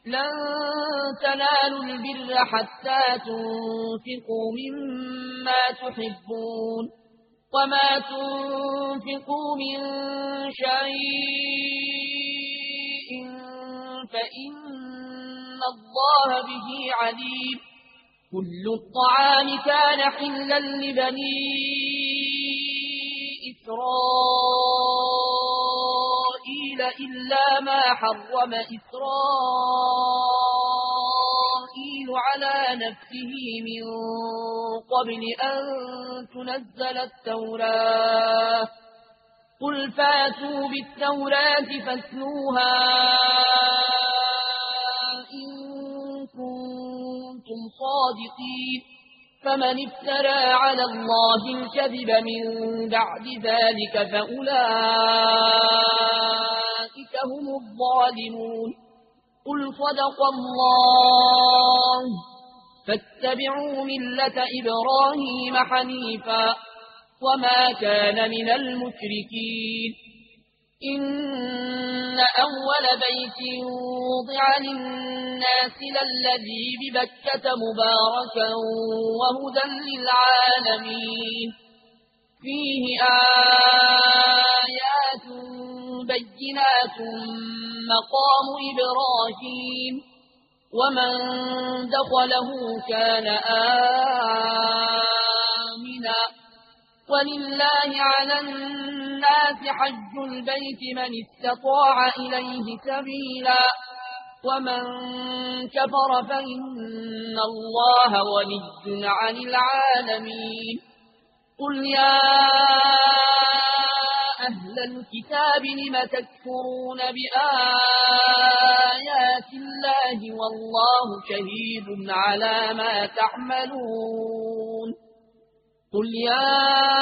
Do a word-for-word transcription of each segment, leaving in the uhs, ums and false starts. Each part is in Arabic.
لن تنالوا البر حتى تنفقوا مما تحبون وما تنفقوا من شيء فإن الله به عليم. كل الطعام كان حلا لبني إسرائيل إلا ما حرم إسرائيل على نفسه من قبل أن تنزل التوراة قل فاتوا بالتوراة فاتلوها إن كنتم صادقين. فمن افترى على الله الكذب من بعد ذلك فأولئك هم الظالمون. قل صدق الله فاتبعوا ملة إبراهيم حنيفا وما كان من المشركين. إن أول بيت وضع للناس للذي ببكة مباركا وهدى للعالمين فيه آيات بينات مقام إبراهيم ومن دخله كان آمنا ولله على الناس حج البيت من استطاع إليه سبيلا ومن كفر فإن الله غني عن العالمين. قل يا أهل الكتاب لم تكفرون بآيات الله والله شهيد على ما تعملون. قل يا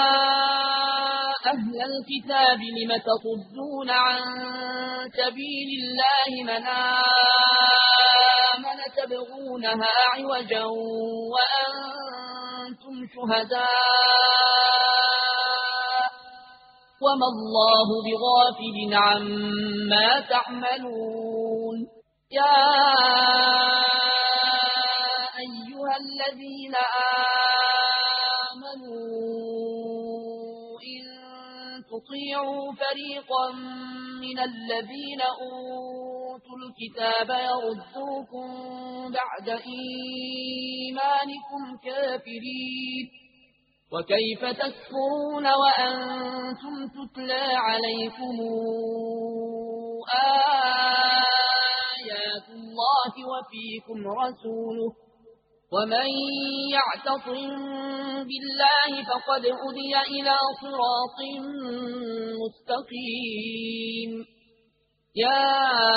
أهل الكتاب لم تصدون عن سبيل الله من آمن تبغونها عوجا وأنتم شهداء وما الله بغافل عما تعملون. يا أيها الذين آمنوا إن تطيعوا فريقا من الذين أوتوا الكتاب يردوكم بعد إيمانكم كافرين وكيف تكفرون وأنتم تتلى عليكم آيات الله وفيكم رسوله ومن يعتصم بالله فقد هدي إلى صراط مستقيم. يا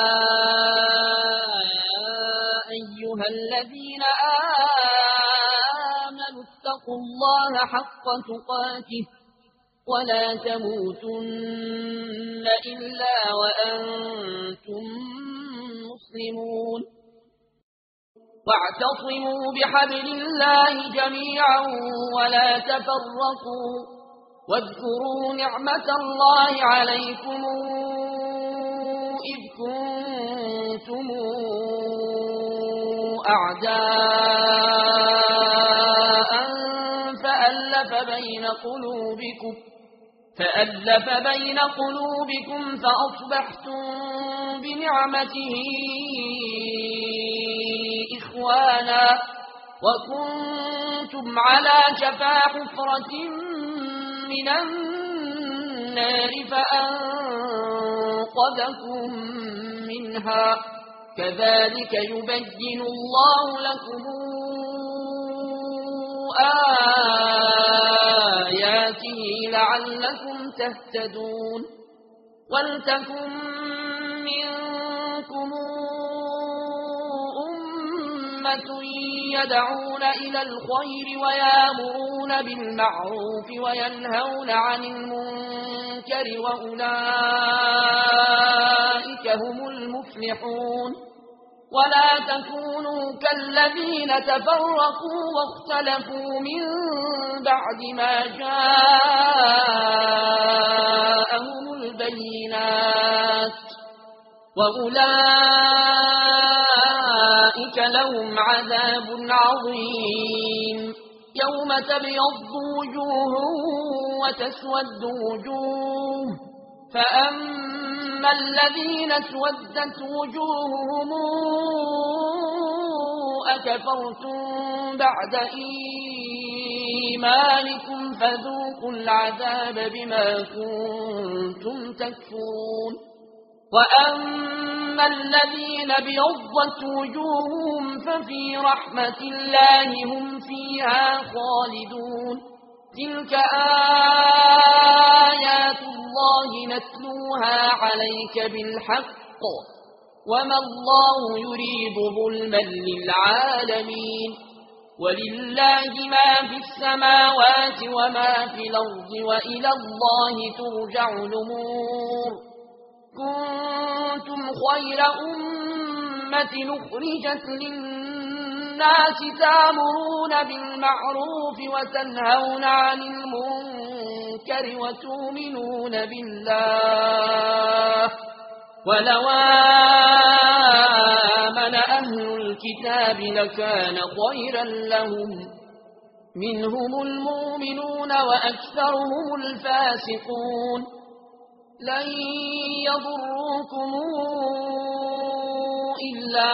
أيها الذين آمنوا اتقوا الله حق تقاته ولا تموتن إلا وأنتم مسلمون. واعتصموا بحبل الله جميعا ولا تفرقوا واذكروا نعمة الله عليكم إذ كنتم أعداء فألف بين قلوبكم فألف بين قلوبكم فأصبحتم بنعمته إخوانا وكنتم على شفا حفرة من النار فأنقذكم منها كذلك يبين الله لكم آياته لعلكم تهتدون. ولتكن منكم أمة يدعون إلى الخير ويامرون بالمعروف وينهون عن المنكر وأولئك هم المفلحون. ولا تكونوا كالذين تفرقوا واختلفوا من بعد ما جاءهم البينات وأولئك أولئك لهم عذاب عظيم يوم تبيض وجوه وتسود وجوه فأما الذين اسودت وجوههم أكفرتم بعد إيمانكم فذوقوا العذاب بما كنتم تكفرون وأما الذين ابيضت وجوههم ففي رحمة الله هم فيها خالدون تلك آيات الله نتلوها عليك بالحق وما الله يريد ظلما للعالمين ولله ما في السماوات وما في الأرض وإلى الله ترجع الأمور كنتم خير أمة أخرجت للناس تأمرون بالمعروف وتنهون عن المنكر وتؤمنون بالله ولو آمن أهل الكتاب لكان خيرا لهم منهم المؤمنون وأكثرهم الفاسقون لن يضروكم إلا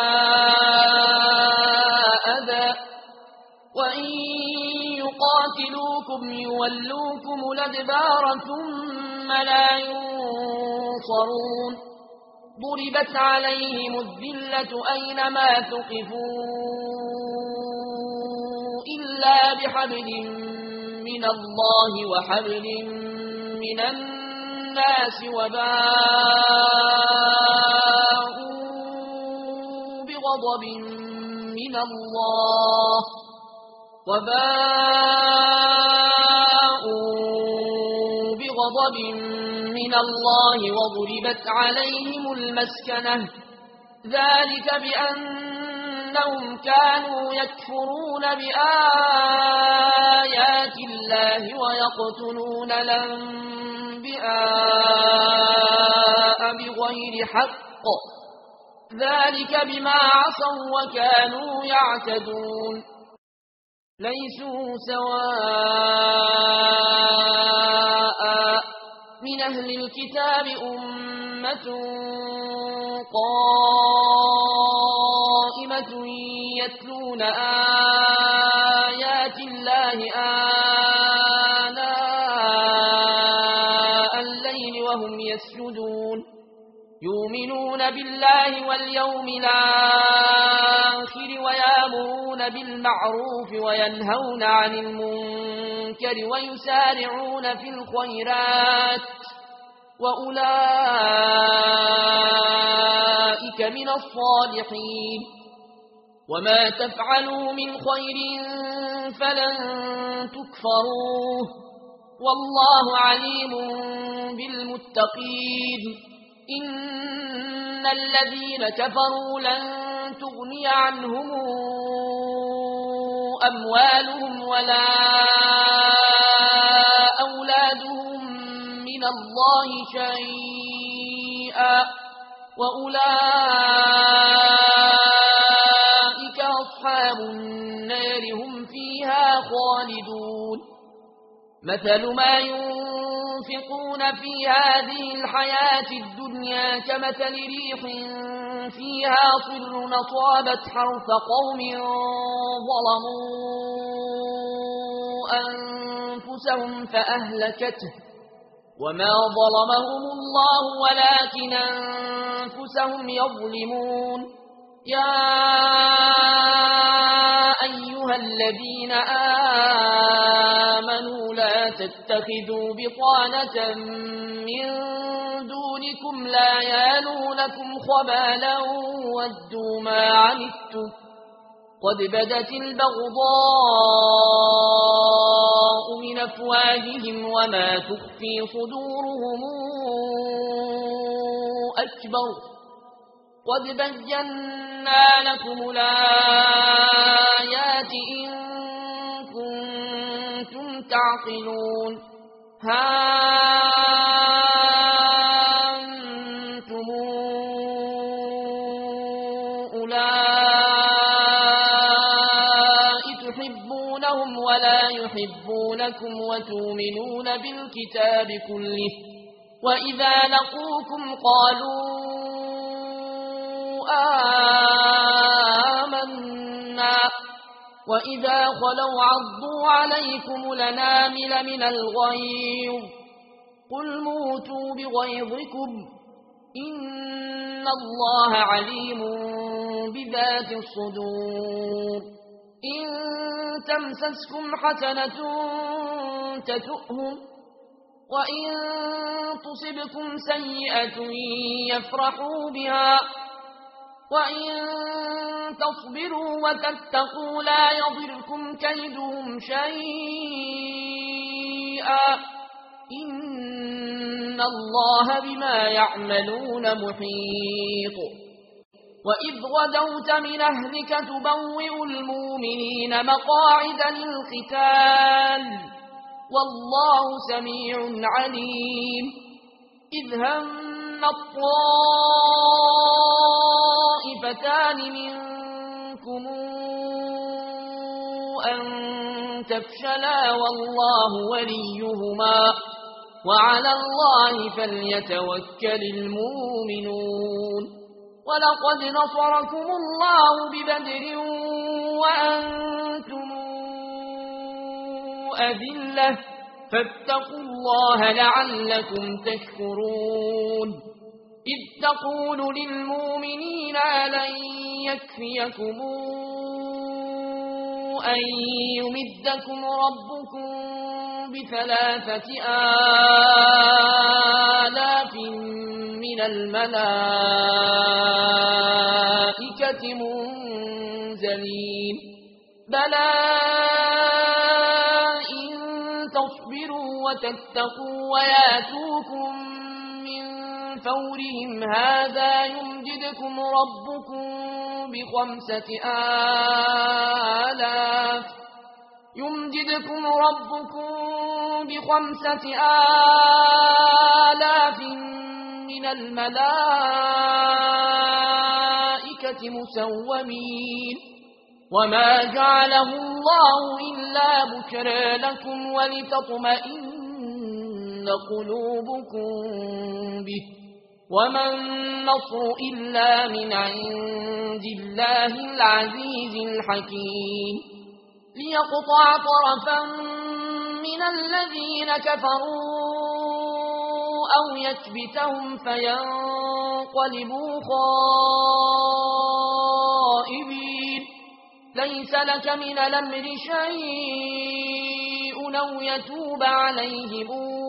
أذى وإن يقاتلوكم يولوكم الأدبار ثم لا ينصرون ضربت عليهم الذلة أينما ثقفوا إلا بحبل من الله وحبل من الناس وباءوا بغضب من الله وباءوا بغضب من الله وضربت عليهم المسكنة ذلك بأنهم كانوا يكفرون بآيات الله ويقتلون الأنبياء بغير حق ذلك بما عصوا وكانوا يعتدون ليسوا سواء من أهل الكتاب أمة قائمة يتلون آيات الله آناء الليل وهم يسجدون يؤمنون بالله واليوم الآخر ويأمرون بالمعروف وينهون عن المنكر ويسارعون في الخيرات وأولئك من الصالحين وما تفعلوا من خير فلن تكفروه والله عليم بالمتقين إن الذين كفروا لن تغني عنهم أموالهم ولا أولادهم من الله شيئا وأولئك أصحاب النار هم فيها خالدون مثل ما ينفقون في هذه الحياة الدنيا كمثل ريح فيها صر أصابت حرث قوم ظلموا أنفسهم فأهلكته وما ظلمهم الله ولكن أنفسهم يظلمون يا أيها الذين آمنوا لا تتخذوا بطانة من دونكم لا يالونكم خبالا ودوا ما عنتم قد بدت البغضاء من أفواههم وما تخفي صدورهم أكبر قد بينا لكم الآيات إن كنتم تعقلون ها أنتم أولئك يحبونكم وتؤمنون بالكتاب كله وإذا لقوكم قالوا آمنا وإذا خلوا عضوا عليكم الأنامل من الغيظ قل موتوا بغيظكم إن الله عليم بذات الصدور إن تمسسكم حسنة تسؤهم وإن تصبكم سيئة يفرحوا بها وإن تصبروا وتتقوا لا يضركم كيدهم شيئا إن الله بما يعملون محيط وإذ غدوت من أهلك تبوئ المؤمنين مقاعد للقتال والله سميع عليم إذ هم الطائفتان منكم أن تفشلا والله وليهما وعلى الله فليتوكل المؤمنون ولقد نصركم الله ببدر وأنتم أذلة فاتقوا الله لعلكم تشكرون إذ تقول للمؤمنين ألن يكفيكم أن يمدكم ربكم بثلاثة آلاف من الملائكة منزلين بلى إن تصبروا وتتقوا وياتوكم من فورهم هذا يمددكم ربكم بخمسة آلاف يمددكم ربكم بخمسة آلاف من الملائكة مسومين وما جعله الله إلا بشرى لكم ولتطمئن قلوبكم به وما النصر إلا من عند الله العزيز الحكيم ليقطع طرفا من الذين كفروا أو يكبتهم فينقلبوا خائبين ليس لك من الأمر شيء أو يتوب عليهم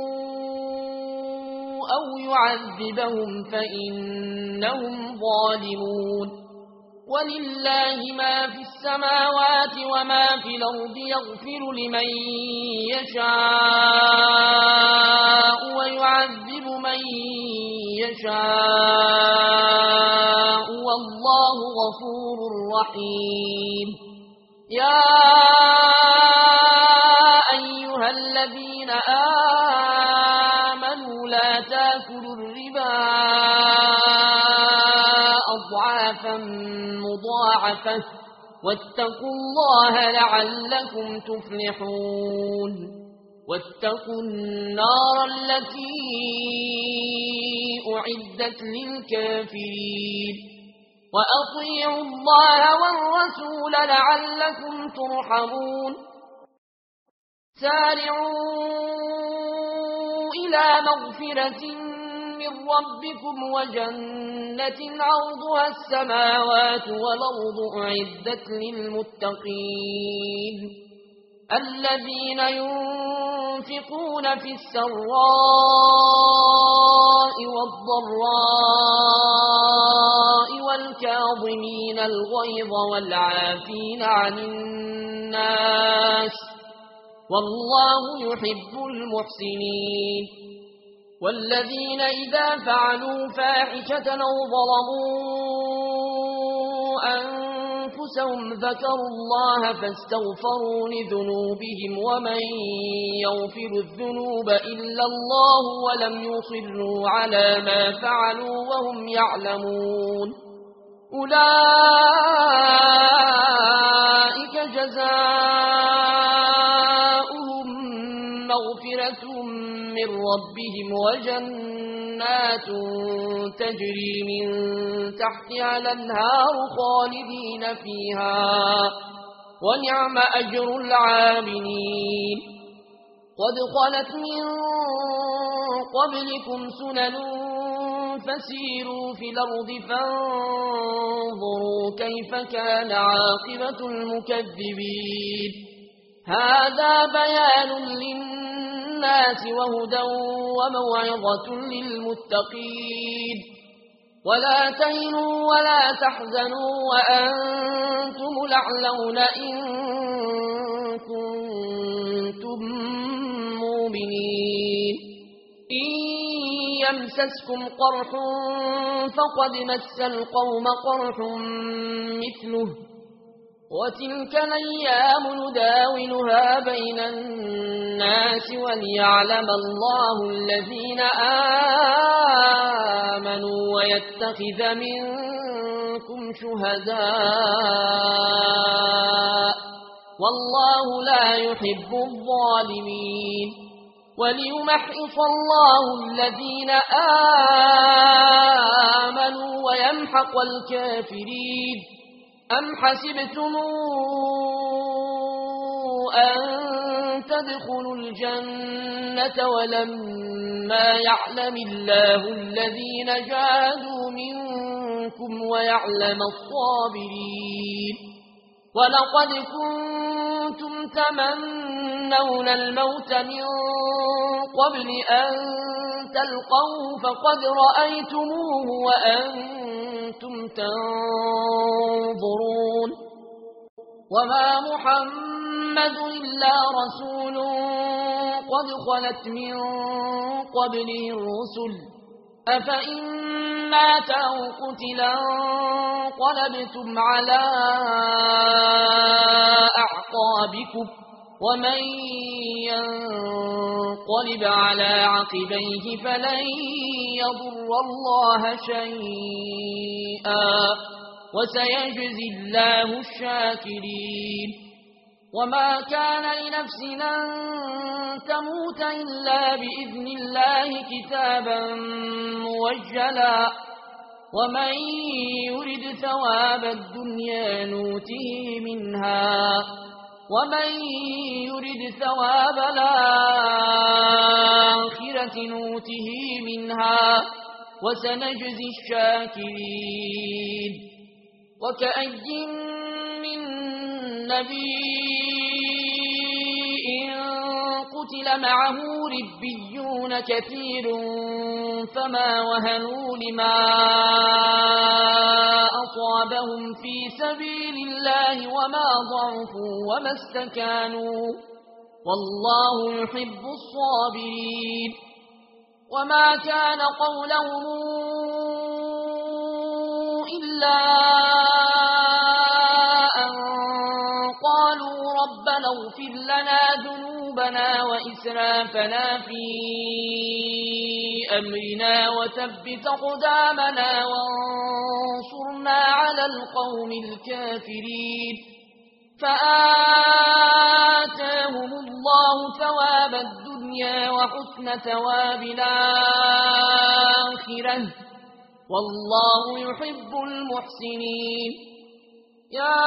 أو يعذبهم فإنهم ظالمون ولله ما في السماوات وما في الأرض يغفر لمن يشاء ويعذب من يشاء والله غفور رحيم يا أيها الذين آمنوا لا تأكلوا الربا أضعافا مضاعفة واتقوا الله لعلكم تفلحون واتقوا النار التي أعدت للكافرين وأطيعوا الله والرسول لعلكم ترحمون سارعوا إلى مغفرة من ربكم وجنة عرضها السماوات والأرض أعدت للمتقين الذين ينفقون في السراء والضراء والكاظمين الغيظ والعافين عن الناس والله يحب المحسنين والذين إذا فعلوا فاحشة أو ظلموا أنفسهم ذكروا الله فاستغفروا لذنوبهم ومن يغفر الذنوب إلا الله ولم يصروا على ما فعلوا وهم يعلمون أولئك جزاؤهم مغفرة من ربهم وجنات تجري من تحتها الأنهار خالدين فيها ونعم أجر العاملين قد خلت من قبلكم سنن فسيروا في الأرض فانظروا كيف كان عاقبة المكذبين هذا بيان للناس وهدى وموعظة للمتقين ولا تهنوا ولا تحزنوا وأنتم الأعلون إن كنتم مؤمنين إن يمسسكم قرح فقد مس القوم قرح مثله وتلك الأيام نداولها بين الناس وليعلم الله الذين آمنوا ويتخذ منكم شهداء والله لا يحب الظالمين وليمحص الله الذين آمنوا ويمحق الكافرين أم حسبتم أن تدخلوا الجنة ولما يعلم الله الذين جاهدوا منكم ويعلم الصابرين ولقد كنتم تمنون الموت من قبل أن تلقوه فقد رأيتموه وأنتم تنظرون وما محمد إلا رسول قد خلت من قبله الرسل أفإن مات أو قتلا انقلبتم على أعقابكم ومن ينقلب على عقبيه فلن يضر الله شيئا وسيجزي الله الشاكرين وما كان لنفس أن تموت إلا بإذن الله كتابا موجلا ومن يرد ثواب الدنيا نوته منها ومن يرد ثواب الآخرة نوته منها وسنجزي الشاكرين وكأي من نبي قتل معه ربيون كثير فما وهنوا لما أصابهم في سبيل الله وما ضعفوا وما استكانوا والله يحب الصابرين وما كان قولهم إلا أن قالوا ربنا اغفر لنا ذنوبنا وإسرافنا في أمرنا وثبت أقدامنا وانصرنا على القوم الكافرين فآتاهم الله ثواب الدنيا وحسن ثواب الآخرة والله يحب المحسنين يا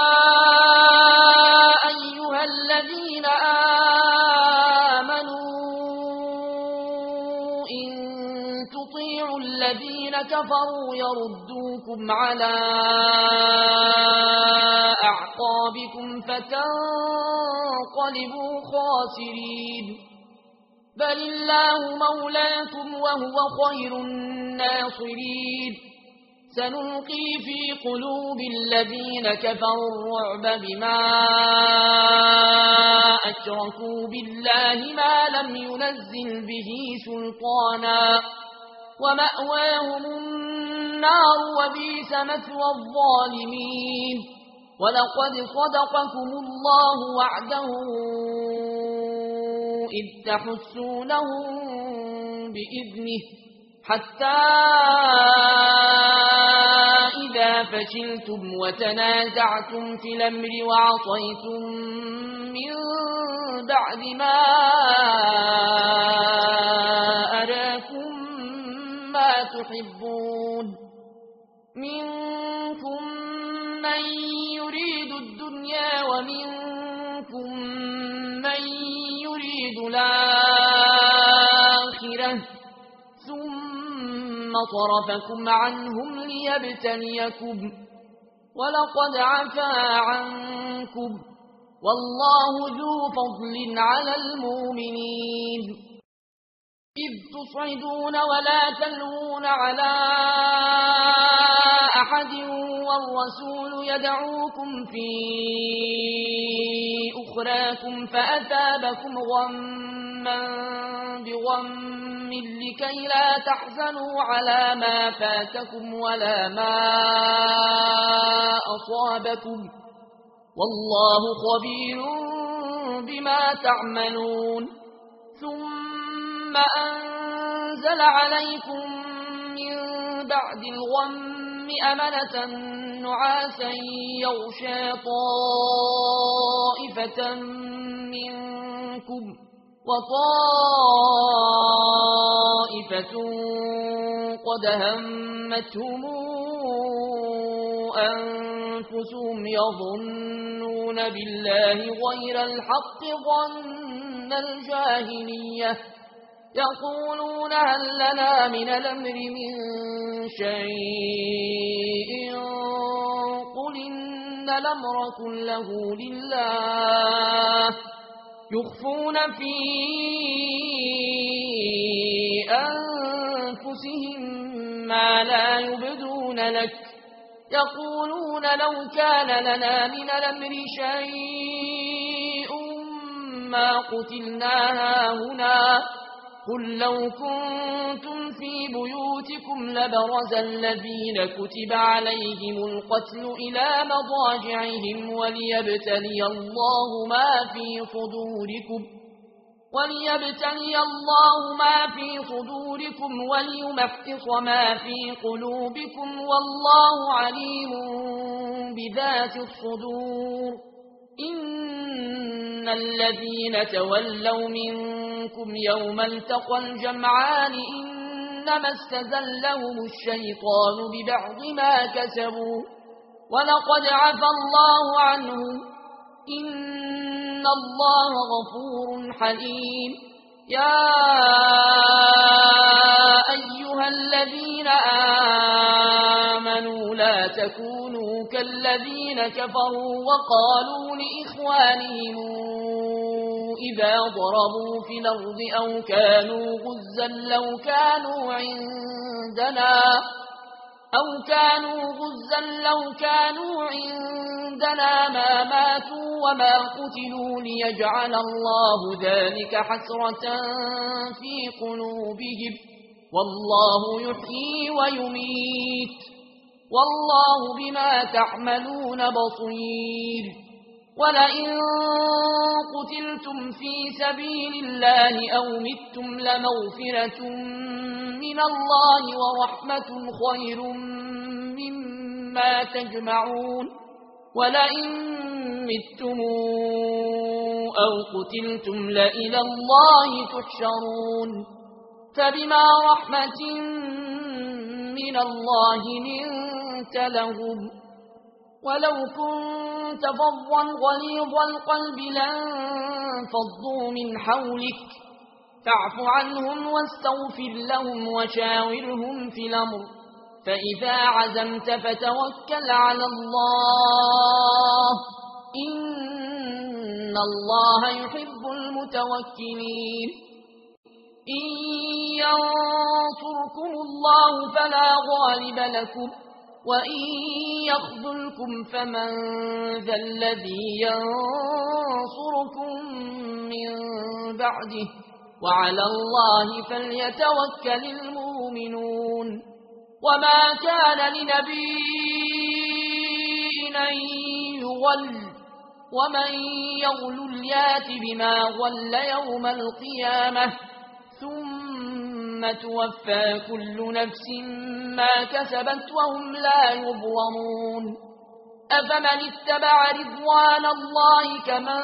أيها الذين آمنوا إن تطيعوا الذين كفروا يردوكم على أعقابكم فتنقلبوا خاسرين بل الله مولاكم وهو خير الناصرين سنلقي في قلوب الذين كفروا الرعب بما أشركوا بالله ما لم ينزل به سلطانا ومأواهم النار وبئس مثوى الظالمين ولقد صدقكم الله وعده إذ تحسونهم بإذنه حتى إذا فلما فشلتم وتنازعتم في الأمر وعصيتم من بعد ما أراكم ما تحبون منكم من يريد الدنيا ومنكم من يريد الآخرة ثم صرفكم عنهم ليبتليكم ولقد عفا عنكم والله ذو فضل على المؤمنين إذ تصعدون ولا تلوون على أحد والرسول يدعوكم في أخراكم فأثابكم غما بغم لكي لا تحزنوا على ما فاتكم ولا ما أصابكم والله خبير بما تعملون ثم أنزل عليكم من بعد الغم أمنة نعاسا يغشى طائفة منكم وطائفة قد همتهم أنفسهم يظنون بالله غير الحق ظن الجاهلية يقولون هل لنا من الأمر من شيء قل إن الأمر كله لله يخفون في أنفسهم ما لا يبدون لك يقولون لو كان لنا من الأمر شيء ما قتلنا هاهنا قل لو كنتم في بيوتكم لبرز الذين كتب عليهم القتل إلى مضاجعهم وليبتلي الله ما في صدوركم وليبتلي الله ما في صدوركم وليمحص ما في قلوبكم والله عليم بذات الصدور إن الذين تولوا منكم يوم التقى الجمعان إنما استزلهم الشيطان ببعض ما كسبوا ولقد عفى الله عنهم إن الله غفور حليم يا أيها الذين آمنوا لا تكونوا كالذين كفروا وقالوا لإخوانهم إذا ضربوا في الأرض أو كانوا غزا لو كانوا عندنا أو كانوا غزا لو كانوا عندنا ما ماتوا وما قتلوا ليجعل الله ذلك حسرة في قلوبهم والله يحيي ويميت والله بما تعملون بصير ولئن قتلتم في سبيل الله أو متم لمغفرة من الله ورحمة خير مما تجمعون ولئن متم أو قتلتم لإلى الله تحشرون فبما رحمة من الله لنت لهم ولو كنت فظا غليظ القلب لانفضوا من حولك فاعف عنهم واستغفر لهم وشاورهم في الأمر فإذا عزمت فتوكل على الله إن الله يحب المتوكلين إن ينصركم الله فلا غالب لكم وإن يخذلكم فمن ذا الذي ينصركم من بعده وعلى الله فليتوكل المؤمنون وما كان لنبي أن يغل ومن يغل يات بما غل يوم القيامة ثم توفى كل نفس ما كسبت وهم لا يظلمون أفمن اتبع رضوان الله كمن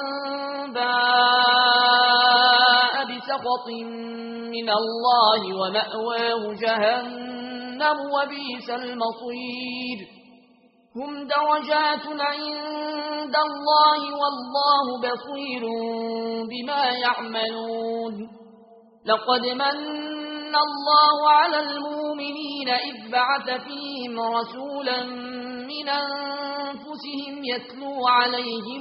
باء بسخط من الله ومأواه جهنم وبئس المصير هم درجات عند الله والله بصير بما يعملون لقد من الله على المؤمنين إذ بعث فيهم رسولا من أنفسهم يتلو عليهم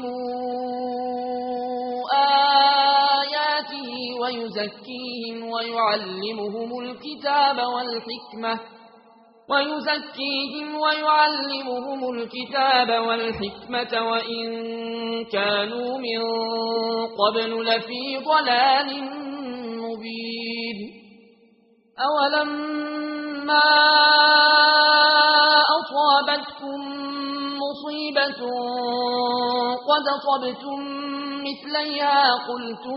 آياته ويزكيهم ويعلمهم الكتاب والحكمة ويزكيهم ويعلمهم الكتاب والحكمة وإن كانوا من قبل لفي ضلال مبين أولما أصابتكم مصيبة قد صبتم مثليها قلتم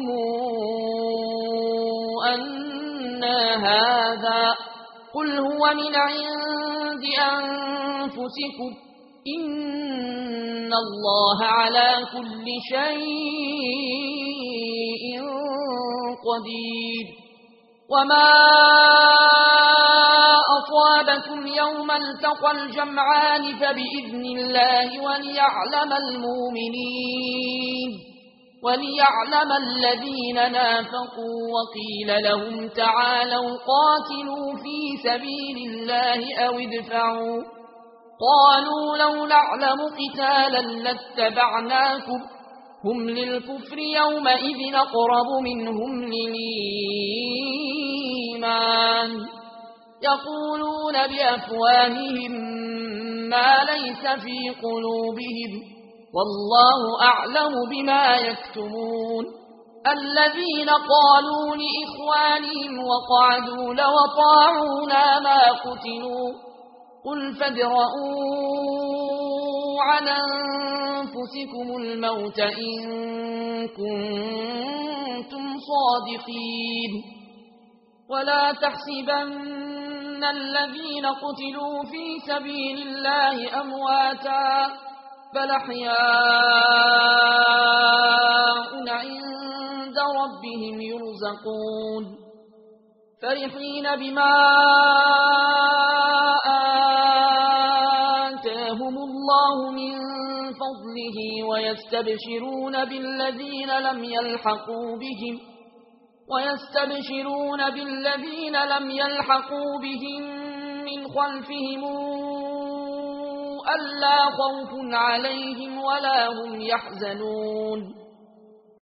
أن هذا قل هو من عند أنفسكم إن الله على كل شيء قدير وما أصابكم يوم التقى الجمعان فبإذن الله وليعلم المؤمنين وليعلم الذين نافقوا وقيل لهم تعالوا قاتلوا في سبيل الله أو ادفعوا قالوا لو نعلم قتالا لاتبعناكم هم للكفر يومئذ أقرب منهم للإيمان يقولون بأفواههم ما ليس في قلوبهم والله أعلم بما يكتمون الذين قالوا لإخوانهم وقعدوا لو طاعونا ما قتلوا قل فادرءوا عن أنفسكم الموت إن كنتم صادقين ولا تحسبن الذين قتلوا في سبيل الله أمواتا بل أحياء عند ربهم يرزقون فرحين بما آتاهم الله من فضله ويستبشرون بالذين لم يلحقوا بهم ويستبشرون بالذين لم يلحقوا بهم من خلفهم ألا خوف عليهم ولا هم يحزنون